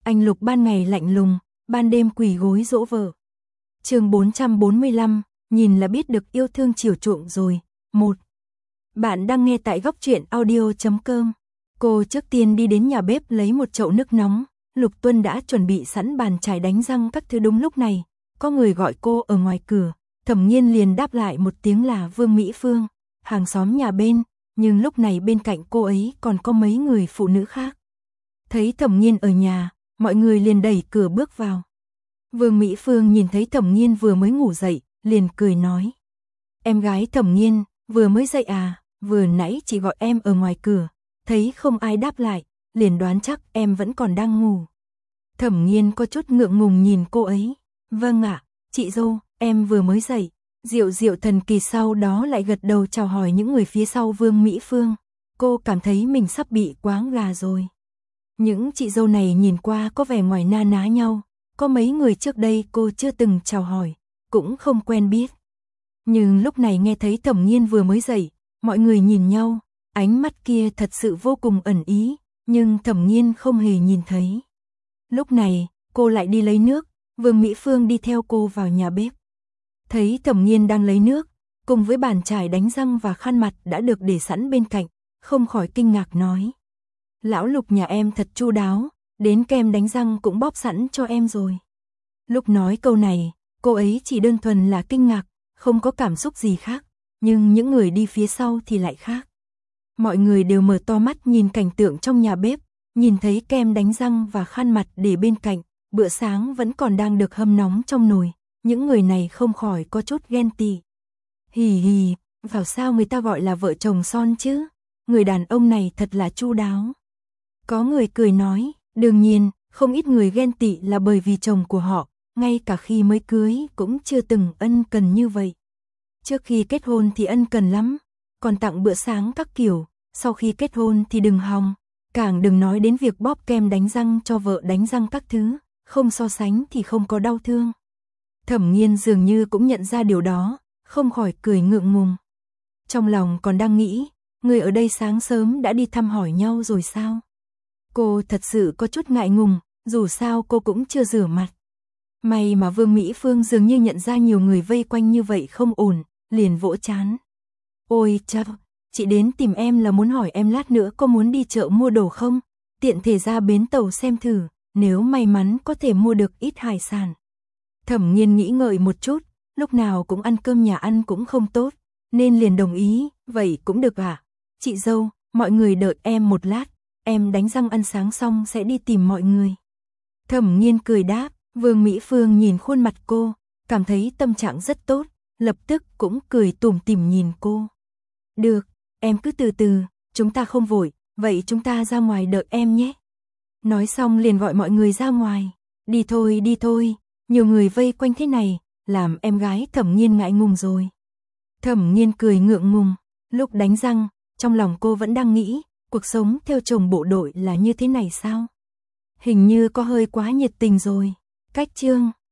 Anh Lục ban ngày lạnh lùng, ban đêm quỳ gối dỗ vợ. Chương 445, nhìn là biết được yêu thương chiều chuộng rồi. 1. Bạn đang nghe tại góc truyện audio.com. Cô trước tiên đi đến nhà bếp lấy một chậu nước nóng. Lục Tuân đã chuẩn bị sẵn bàn chải đánh răng các thứ. Đúng lúc này, có người gọi cô ở ngoài cửa. Thẩm Nghiên liền đáp lại một tiếng là Vương Mỹ Phương, hàng xóm nhà bên, nhưng lúc này bên cạnh cô ấy còn có mấy người phụ nữ khác. Thấy Thẩm Nghiên ở nhà, mọi người liền đẩy cửa bước vào. Vương Mỹ Phương nhìn thấy Thẩm Nghiên vừa mới ngủ dậy, liền cười nói: "Em gái Thẩm Nghiên, vừa mới dậy à? Vừa nãy chị gọi em ở ngoài cửa, thấy không ai đáp lại, liền đoán chắc em vẫn còn đang ngủ." Thẩm Nghiên có chút ngượng ngùng nhìn cô ấy. "Vâng ạ, chị dâu, em vừa mới dậy." Diệu Diệu thần kỳ sau đó lại gật đầu chào hỏi những người phía sau Vương Mỹ Phương. Cô cảm thấy mình sắp bị quáng gà rồi. Những chị dâu này nhìn qua có vẻ ngoài na ná nhau, có mấy người trước đây cô chưa từng chào hỏi, cũng không quen biết. Nhưng lúc này nghe thấy Thẩm Nghiên vừa mới dậy, mọi người nhìn nhau, ánh mắt kia thật sự vô cùng ẩn ý, nhưng Thẩm Nghiên không hề nhìn thấy. Lúc này, cô lại đi lấy nước, Vương Mỹ Phương đi theo cô vào nhà bếp. Thấy Thẩm Nghiên đang lấy nước, cùng với bàn chải đánh răng và khăn mặt đã được để sẵn bên cạnh, không khỏi kinh ngạc nói: "Lão Lục nhà em thật chu đáo, đến kem đánh răng cũng bóp sẵn cho em rồi." Lúc nói câu này, cô ấy chỉ đơn thuần là kinh ngạc, không có cảm xúc gì khác, nhưng những người đi phía sau thì lại khác. Mọi người đều mở to mắt nhìn cảnh tượng trong nhà bếp, nhìn thấy kem đánh răng và khăn mặt để bên cạnh, bữa sáng vẫn còn đang được hâm nóng trong nồi, những người này không khỏi có chút ghen tị. "Hì hì, vào sao người ta gọi là vợ chồng son chứ, người đàn ông này thật là chu đáo." Có người cười nói, đương nhiên, không ít người ghen tị là bởi vì chồng của họ, ngay cả khi mới cưới cũng chưa từng ân cần như vậy. Trước khi kết hôn thì ân cần lắm, còn tặng bữa sáng các kiểu, sau khi kết hôn thì đừng hòng, càng đừng nói đến việc bóp kem đánh răng cho vợ đánh răng các thứ, không so sánh thì không có đau thương. Thẩm Nghiên dường như cũng nhận ra điều đó, không khỏi cười ngượng ngùng. Trong lòng còn đang nghĩ, người ở đây sáng sớm đã đi thăm hỏi nhau rồi sao? Cô thật sự có chút ngại ngùng, dù sao cô cũng chưa rửa mặt. May mà Vương Mỹ Phương dường như nhận ra nhiều người vây quanh như vậy không ổn, liền vỗ trán. "Ôi chao, chị đến tìm em là muốn hỏi em lát nữa có muốn đi chợ mua đồ không? Tiện thể ra bến tàu xem thử, nếu may mắn có thể mua được ít hải sản." Thẩm Nghiên nghĩ ngợi một chút, lúc nào cũng ăn cơm nhà ăn cũng không tốt, nên liền đồng ý, "Vậy cũng được ạ. Chị dâu, mọi người đợi em một lát, em đánh răng ăn sáng xong sẽ đi tìm mọi người." Thẩm Nghiên cười đáp. Vương Mỹ Phương nhìn khuôn mặt cô, cảm thấy tâm trạng rất tốt, lập tức cũng cười tủm tỉm nhìn cô. "Được, em cứ từ từ, chúng ta không vội, vậy chúng ta ra ngoài đợi em nhé." Nói xong liền gọi mọi người ra ngoài. Đi thôi, nhiều người vây quanh thế này, làm em gái Thẩm Nghiên ngại ngùng rồi." Thẩm Nghiên cười ngượng ngùng, lúc đánh răng, trong lòng cô vẫn đang nghĩ, cuộc sống theo chồng bộ đội là như thế này sao? Hình như có hơi quá nhiệt tình rồi. Cách chương